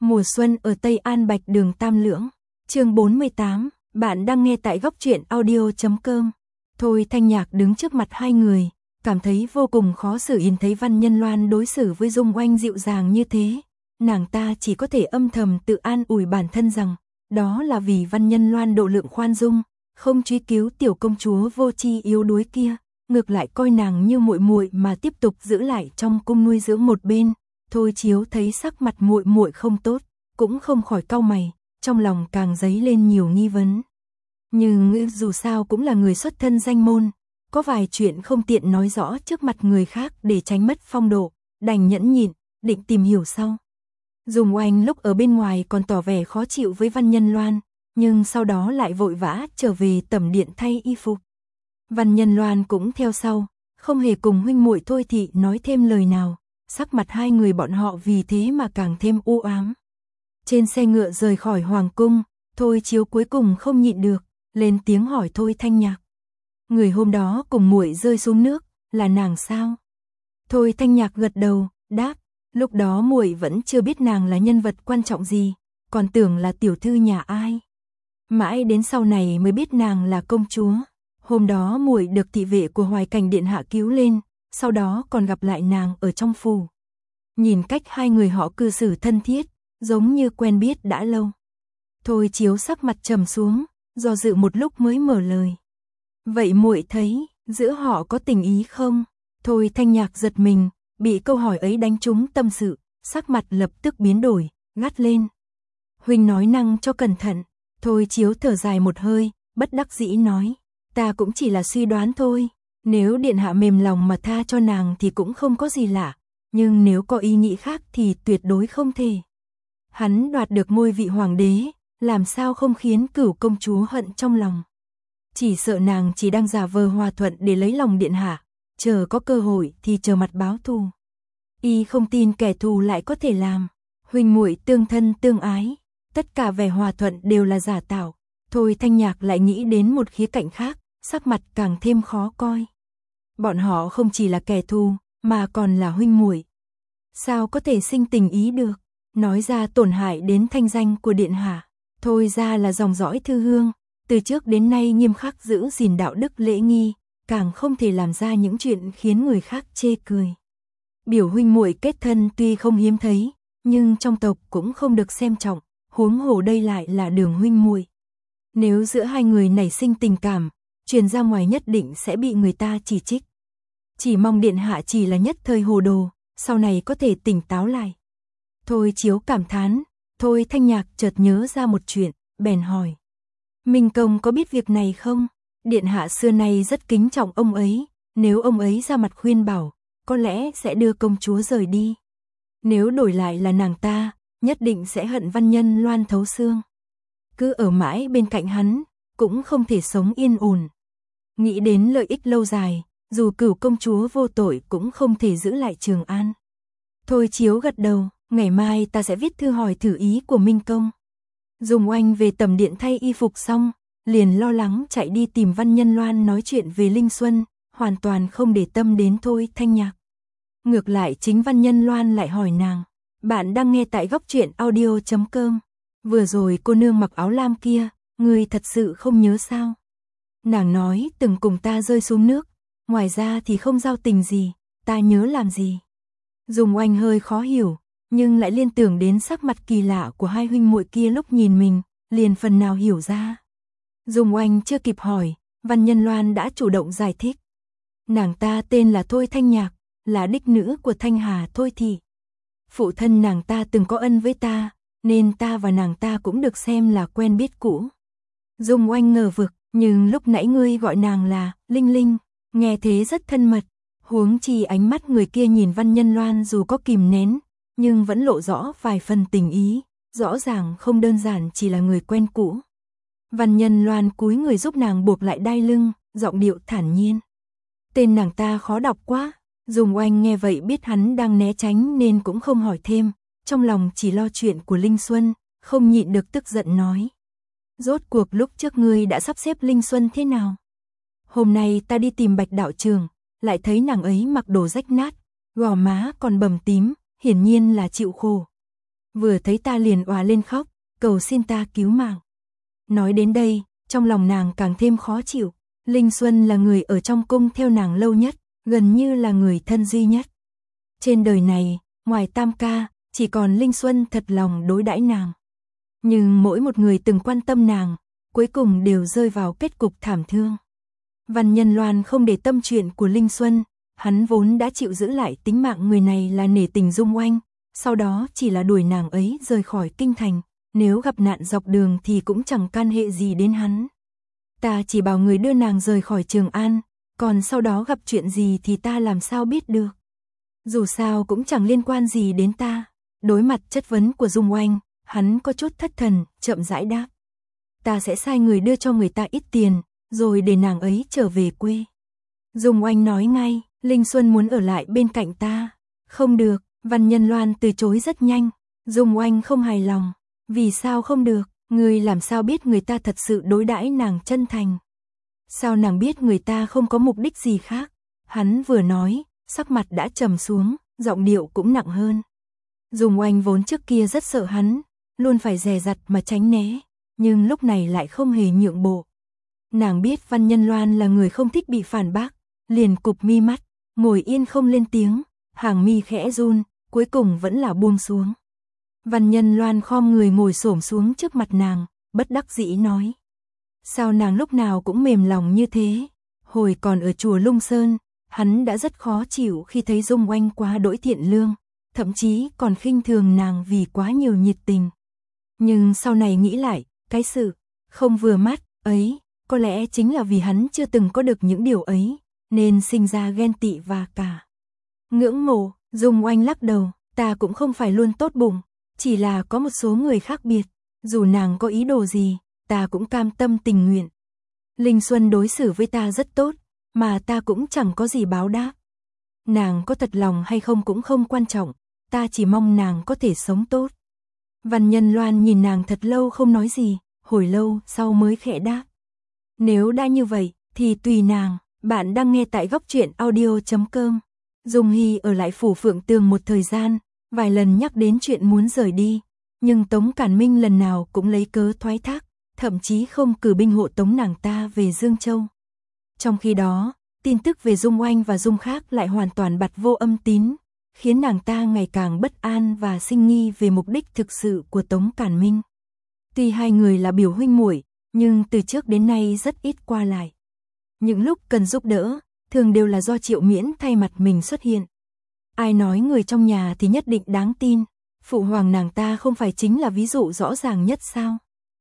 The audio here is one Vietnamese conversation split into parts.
Mùa xuân ở Tây An Bạch Đường Tam Lưỡng. Chương 48, bạn đang nghe tại góc truyện audio.com. Thôi Thanh Nhạc đứng trước mặt hai người, cảm thấy vô cùng khó xử nhìn thấy Văn Nhân Loan đối xử với Dung Oanh dịu dàng như thế. Nàng ta chỉ có thể âm thầm tự an ủi bản thân rằng, đó là vì Văn Nhân Loan độ lượng khoan dung, không truy cứu tiểu công chúa vô tri yếu đuối kia, ngược lại coi nàng như muội muội mà tiếp tục giữ lại trong cung nuôi dưỡng một bên. Thôi Chiếu thấy sắc mặt muội muội không tốt, cũng không khỏi cau mày, trong lòng càng dấy lên nhiều nghi vấn. Nhưng dù sao cũng là người xuất thân danh môn, có vài chuyện không tiện nói rõ trước mặt người khác để tránh mất phong độ, đành nhẫn nhịn, định tìm hiểu sau. Dung Oanh lúc ở bên ngoài còn tỏ vẻ khó chịu với Văn Nhân Loan, nhưng sau đó lại vội vã trở về tẩm điện thay y phục. Văn Nhân Loan cũng theo sau, không hề cùng huynh muội Thôi Thị nói thêm lời nào, sắc mặt hai người bọn họ vì thế mà càng thêm u ám. Trên xe ngựa rời khỏi hoàng cung, Thôi Chiếu cuối cùng không nhịn được, lên tiếng hỏi Thôi Thanh Nhạc. Người hôm đó cùng muội rơi xuống nước, là nàng sao? Thôi Thanh Nhạc gật đầu, đáp, lúc đó muội vẫn chưa biết nàng là nhân vật quan trọng gì, còn tưởng là tiểu thư nhà ai. Mãi đến sau này mới biết nàng là công chúa. Hôm đó muội được thị vệ của Hoài Cảnh điện hạ cứu lên, sau đó còn gặp lại nàng ở trong phủ. Nhìn cách hai người họ cư xử thân thiết, giống như quen biết đã lâu. Thôi Chiếu sắc mặt trầm xuống, do dự một lúc mới mở lời. Vậy muội thấy, giữa họ có tình ý không? Thôi Thanh Nhạc giật mình, bị câu hỏi ấy đánh trúng tâm sự, sắc mặt lập tức biến đổi, gắt lên. Huynh nói năng cho cẩn thận. Thôi Chiếu thở dài một hơi, bất đắc dĩ nói. Ta cũng chỉ là suy đoán thôi, nếu điện hạ mềm lòng mà tha cho nàng thì cũng không có gì lạ, nhưng nếu có ý nghĩ khác thì tuyệt đối không thể. Hắn đoạt được ngôi vị hoàng đế, làm sao không khiến Cửu công chúa hận trong lòng. Chỉ sợ nàng chỉ đang giả vờ hòa thuận để lấy lòng điện hạ, chờ có cơ hội thì chờ mặt báo thù. Y không tin kẻ thù lại có thể làm. Huynh muội tương thân tương ái, tất cả vẻ hòa thuận đều là giả tạo. Thôi Thanh Nhạc lại nghĩ đến một khía cạnh khác, sắc mặt càng thêm khó coi. Bọn họ không chỉ là kẻ thù, mà còn là huynh muội. Sao có thể sinh tình ý được? Nói ra tổn hại đến thanh danh của điện hạ. Thôi ra là dòng dõi Thư Hương, từ trước đến nay nghiêm khắc giữ gìn đạo đức lễ nghi, càng không thể làm ra những chuyện khiến người khác chê cười. Biểu huynh muội kết thân tuy không hiếm thấy, nhưng trong tộc cũng không được xem trọng, huống hồ đây lại là Đường huynh muội. Nếu giữa hai người nảy sinh tình cảm, truyền ra ngoài nhất định sẽ bị người ta chỉ trích. Chỉ mong điện hạ chỉ là nhất thời hồ đồ, sau này có thể tỉnh táo lại. Thôi Chiếu cảm thán, Thôi Thanh Nhạc chợt nhớ ra một chuyện, bèn hỏi. Minh công có biết việc này không? Điện hạ xưa nay rất kính trọng ông ấy, nếu ông ấy ra mặt khuyên bảo, có lẽ sẽ đưa công chúa rời đi. Nếu đổi lại là nàng ta, nhất định sẽ hận Văn Nhân Loan thấu xương. Cứ ở mãi bên cạnh hắn, cũng không thể sống yên ổn. Nghĩ đến lợi ích lâu dài, dù Cửu công chúa vô tội cũng không thể giữ lại Trường An. Thôi Chiếu gật đầu, ngày mai ta sẽ viết thư hỏi thử ý của Minh công. Dung Oanh về tẩm điện thay y phục xong, liền lo lắng chạy đi tìm Văn Nhân Loan nói chuyện về Linh Xuân, hoàn toàn không để tâm đến Thôi Thanh Nhạc. Ngược lại chính Văn Nhân Loan lại hỏi nàng, bạn đang nghe tại góc truyện audio.com. Vừa rồi cô nương mặc áo lam kia, ngươi thật sự không nhớ sao? Nàng nói từng cùng ta rơi xuống nước, ngoài ra thì không giao tình gì, ta nhớ làm gì? Dung Oanh hơi khó hiểu, nhưng lại liên tưởng đến sắc mặt kỳ lạ của hai huynh muội kia lúc nhìn mình, liền phần nào hiểu ra. Dung Oanh chưa kịp hỏi, Văn Nhân Loan đã chủ động giải thích. Nàng ta tên là Thôi Thanh Nhạc, là đích nữ của Thanh Hà Thôi Thị. Phụ thân nàng ta từng có ân với ta, nên ta và nàng ta cũng được xem là quen biết cũ. Dung Oanh ngờ vực, nhưng lúc nãy ngươi gọi nàng là Linh Linh, nghe thế rất thân mật. Huống chi ánh mắt người kia nhìn Văn Nhân Loan dù có kìm nén, nhưng vẫn lộ rõ vài phần tình ý, rõ ràng không đơn giản chỉ là người quen cũ. Văn Nhân Loan cúi người giúp nàng buộc lại đai lưng, giọng điệu thản nhiên. Tên nàng ta khó đọc quá. Dung Oanh nghe vậy biết hắn đang né tránh nên cũng không hỏi thêm, trong lòng chỉ lo chuyện của Linh Xuân, không nhịn được tức giận nói. Rốt cuộc lúc trước ngươi đã sắp xếp Linh Xuân thế nào? Hôm nay ta đi tìm Bạch đạo trưởng, lại thấy nàng ấy mặc đồ rách nát, gò má còn bầm tím, hiển nhiên là chịu khổ. vừa thấy ta liền òa lên khóc, cầu xin ta cứu mạng. Nói đến đây, trong lòng nàng càng thêm khó chịu, Linh Xuân là người ở trong cung theo nàng lâu nhất, gần như là người thân duy nhất. Trên đời này, ngoài Tam ca, chỉ còn Linh Xuân thật lòng đối đãi nàng. Nhưng mỗi một người từng quan tâm nàng, cuối cùng đều rơi vào kết cục thảm thương. Văn Nhân Loan không để tâm chuyện của Linh Xuân, hắn vốn đã chịu giữ lại tính mạng người này là nể tình Dung Oanh, sau đó chỉ là đuổi nàng ấy rời khỏi kinh thành, nếu gặp nạn dọc đường thì cũng chẳng can hệ gì đến hắn. Ta chỉ bảo người đưa nàng rời khỏi Trường An, còn sau đó gặp chuyện gì thì ta làm sao biết được. Dù sao cũng chẳng liên quan gì đến ta. Đối mặt chất vấn của Dung Oanh, hắn có chút thất thần, chậm rãi đáp. Ta sẽ sai người đưa cho người ta ít tiền, rồi để nàng ấy trở về quê. Dung Oanh nói ngay, Linh Xuân muốn ở lại bên cạnh ta. Không được, Văn Nhân Loan từ chối rất nhanh. Dung Oanh không hài lòng. Vì sao không được, người làm sao biết người ta thật sự đối đãi nàng chân thành. Sao nàng biết người ta không có mục đích gì khác. Hắn vừa nói, sắc mặt đã trầm xuống, giọng điệu cũng nặng hơn. Dung Oanh vốn trước kia rất sợ hắn, luôn phải dè dặt mà tránh né, nhưng lúc này lại không hề nhượng bộ. Nàng biết Văn Nhân Loan là người không thích bị phản bác, liền cụp mi mắt, ngồi yên không lên tiếng, hàng mi khẽ run, cuối cùng vẫn là buông xuống. Văn Nhân Loan khom người ngồi xổm xuống trước mặt nàng, bất đắc dĩ nói. Sao nàng lúc nào cũng mềm lòng như thế? Hồi còn ở chùa Lung Sơn, hắn đã rất khó chịu khi thấy Dung Oanh quá đỗi thiện lương, thậm chí còn khinh thường nàng vì quá nhiều nhiệt tình. Nhưng sau này nghĩ lại, cái sự không vừa mắt ấy, có lẽ chính là vì hắn chưa từng có được những điều ấy, nên sinh ra ghen tị và cả ngưỡng mộ. Dung Oanh lắc đầu, ta cũng không phải luôn tốt bụng, chỉ là có một số người khác biệt, dù nàng có ý đồ gì, ta cũng cam tâm tình nguyện. Linh Xuân đối xử với ta rất tốt, mà ta cũng chẳng có gì báo đáp. Nàng có thật lòng hay không cũng không quan trọng, ta chỉ mong nàng có thể sống tốt. Văn Nhân Loan nhìn nàng thật lâu không nói gì, hồi lâu sau mới khẽ đáp. Nếu đã như vậy, thì tùy nàng. Bạn đang nghe tại Góc Truyện Audio.com. Dung Hy ở lại phủ Phượng Tường một thời gian, vài lần nhắc đến chuyện muốn rời đi, nhưng Tống Cản Minh lần nào cũng lấy cớ thoái thác, thậm chí không cử binh hộ tống nàng ta về Dương Châu. Trong khi đó, tin tức về Dung Oanh và Dung Khác lại hoàn toàn bặt vô âm tín, khiến nàng ta ngày càng bất an và sinh nghi về mục đích thực sự của Tống Cản Minh. Tuy hai người là biểu huynh muội, nhưng từ trước đến nay rất ít qua lại. Những lúc cần giúp đỡ, thường đều là do Triệu Miễn thay mặt mình xuất hiện. Ai nói người trong nhà thì nhất định đáng tin, phụ hoàng nàng ta không phải chính là ví dụ rõ ràng nhất sao?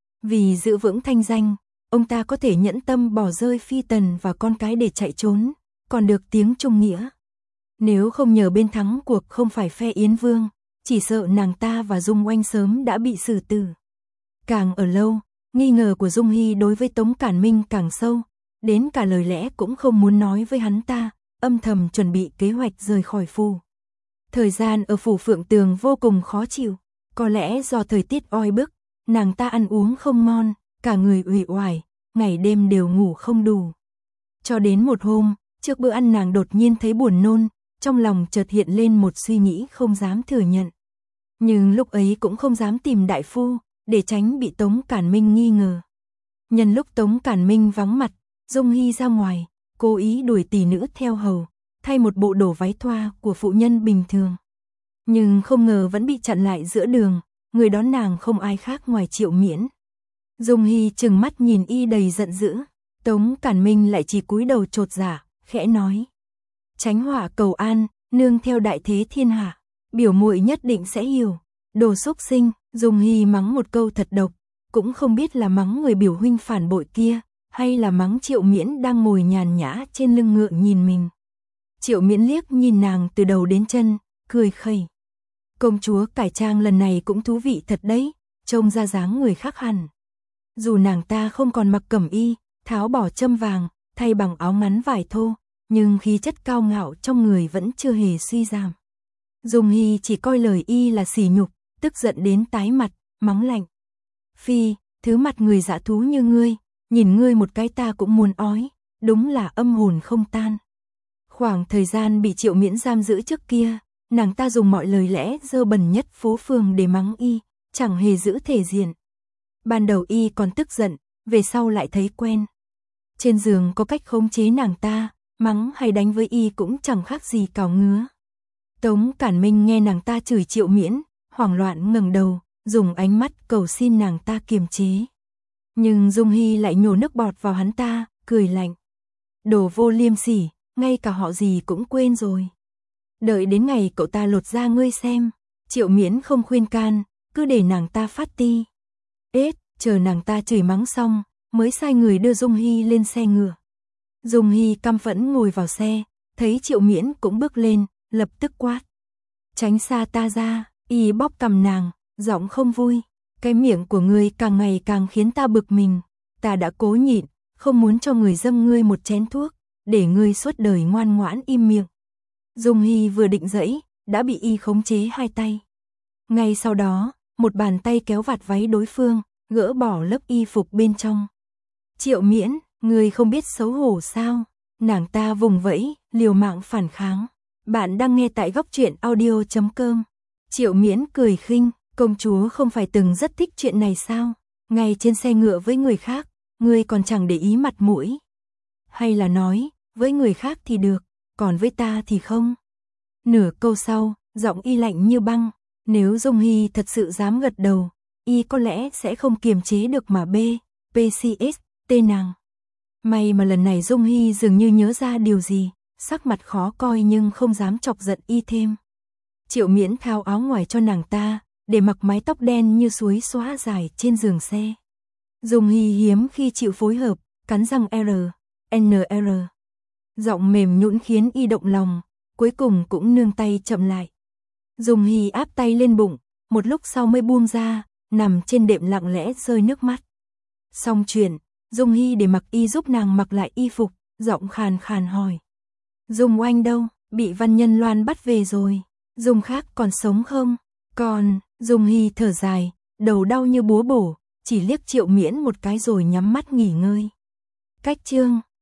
Vì giữ vững thanh danh, ông ta có thể nhẫn tâm bỏ rơi Phi Tần và con cái để chạy trốn, còn được tiếng trung nghĩa. Nếu không nhờ bên thắng cuộc không phải phe Yến Vương, chỉ sợ nàng ta và Dung Oanh sớm đã bị xử tử. Càng ở lâu, nghi ngờ của Dung Hy đối với Tống Cản Minh càng sâu, đến cả lời lẽ cũng không muốn nói với hắn ta, âm thầm chuẩn bị kế hoạch rời khỏi phủ. Thời gian ở phủ Phượng Tường vô cùng khó chịu, có lẽ do thời tiết oi bức, nàng ta ăn uống không ngon, cả người uể oải, ngày đêm đều ngủ không đủ. Cho đến một hôm, trước bữa ăn nàng đột nhiên thấy buồn nôn, trong lòng chợt hiện lên một suy nghĩ không dám thừa nhận. Nhưng lúc ấy cũng không dám tìm đại phu, để tránh bị Tống Cản Minh nghi ngờ. Nhân lúc Tống Cản Minh vắng mặt, Dung Hy ra ngoài, cố ý đuổi tỷ nữ theo hầu, thay một bộ đồ váy thoa của phụ nhân bình thường. Nhưng không ngờ vẫn bị chặn lại giữa đường, người đón nàng không ai khác ngoài Triệu Miễn. Dung Hy trừng mắt nhìn y đầy giận dữ, Tống Cản Minh lại chỉ cúi đầu chột dạ, khẽ nói. Tránh họa cầu an, nương theo đại thế thiên hạ, biểu muội nhất định sẽ hiểu. Đồ xúc sinh. Dung Hy mắng một câu thật độc, cũng không biết là mắng người biểu huynh phản bội kia, hay là mắng Triệu Miễn đang ngồi nhàn nhã trên lưng ngựa nhìn mình. Triệu Miễn liếc nhìn nàng từ đầu đến chân, cười khẩy. Công chúa cải trang lần này cũng thú vị thật đấy, trông ra dáng người khác hẳn. Dù nàng ta không còn mặc cẩm y, tháo bỏ châm vàng, thay bằng áo ngắn vải thô, nhưng khí chất cao ngạo trong người vẫn chưa hề suy giảm. Dung Hy chỉ coi lời y là sỉ nhục, tức giận đến tái mặt, mắng lạnh. Phi, thứ mặt người dã thú như ngươi, nhìn ngươi một cái ta cũng muốn ói, đúng là âm hồn không tan. Khoảng thời gian bị Triệu Miễn giam giữ trước kia, nàng ta dùng mọi lời lẽ dơ bẩn nhất phố phường để mắng y, chẳng hề giữ thể diện. Ban đầu y còn tức giận, về sau lại thấy quen. Trên giường có cách khống chế nàng ta, mắng hay đánh với y cũng chẳng khác gì cào ngứa. Tống Cản Minh nghe nàng ta chửi Triệu Miễn, hoảng loạn ngẩng đầu, dùng ánh mắt cầu xin nàng ta kiềm chế. Nhưng Dung Hy lại nhổ nước bọt vào hắn ta, cười lạnh. Đồ vô liêm sỉ, ngay cả họ gì cũng quên rồi. Đợi đến ngày cậu ta lột da ngươi xem. Triệu Miễn không khuyên can, cứ để nàng ta phát ti. Chờ nàng ta chửi mắng xong, mới sai người đưa Dung Hy lên xe ngựa. Dung Hy căm phẫn ngồi vào xe, thấy Triệu Miễn cũng bước lên, lập tức quát. Tránh xa ta ra, y bóp cằm nàng, giọng không vui. Cái miệng của ngươi càng ngày càng khiến ta bực mình. Ta đã cố nhịn, không muốn cho người dâng ngươi một chén thuốc, để ngươi suốt đời ngoan ngoãn im miệng. Dung Hy vừa định dẫy, đã bị y khống chế hai tay. Ngay sau đó, một bàn tay kéo vạt váy đối phương, gỡ bỏ lớp y phục bên trong. Triệu Miễn, ngươi không biết xấu hổ sao? Nàng ta vùng vẫy, liều mạng phản kháng. Bạn đang nghe tại Góc Truyện Audio.com. Triệu Miễn cười khinh, công chúa không phải từng rất thích chuyện này sao? Ngay trên xe ngựa với người khác, ngươi còn chẳng để ý mặt mũi. Hay là nói, với người khác thì được, còn với ta thì không. Nửa câu sau, giọng y lạnh như băng. Nếu Dung Hy thật sự dám gật đầu, y có lẽ sẽ không kiềm chế được mà PCS nàng. May mà lần này Dung Hy dường như nhớ ra điều gì, sắc mặt khó coi nhưng không dám chọc giận y thêm. Triệu Miễn tháo áo ngoài cho nàng ta, để mặc mái tóc đen như suối xóa dài trên giường xe. Dung Hy hiếm khi chịu phối hợp, cắn răng NR. Giọng mềm nhũn khiến y động lòng, cuối cùng cũng nương tay chậm lại. Dung Hy áp tay lên bụng, một lúc sau mới buông ra, nằm trên đệm lặng lẽ rơi nước mắt. Xong chuyện, Dung Hy để mặc y giúp nàng mặc lại y phục, giọng khàn khàn hỏi. Dung Oanh đâu, bị Văn Nhân Loan bắt về rồi, Dung khác còn sống không? Còn, Dung Hy thở dài, đầu đau như búa bổ, chỉ liếc Triệu Miễn một cái rồi nhắm mắt nghỉ ngơi. Cách chương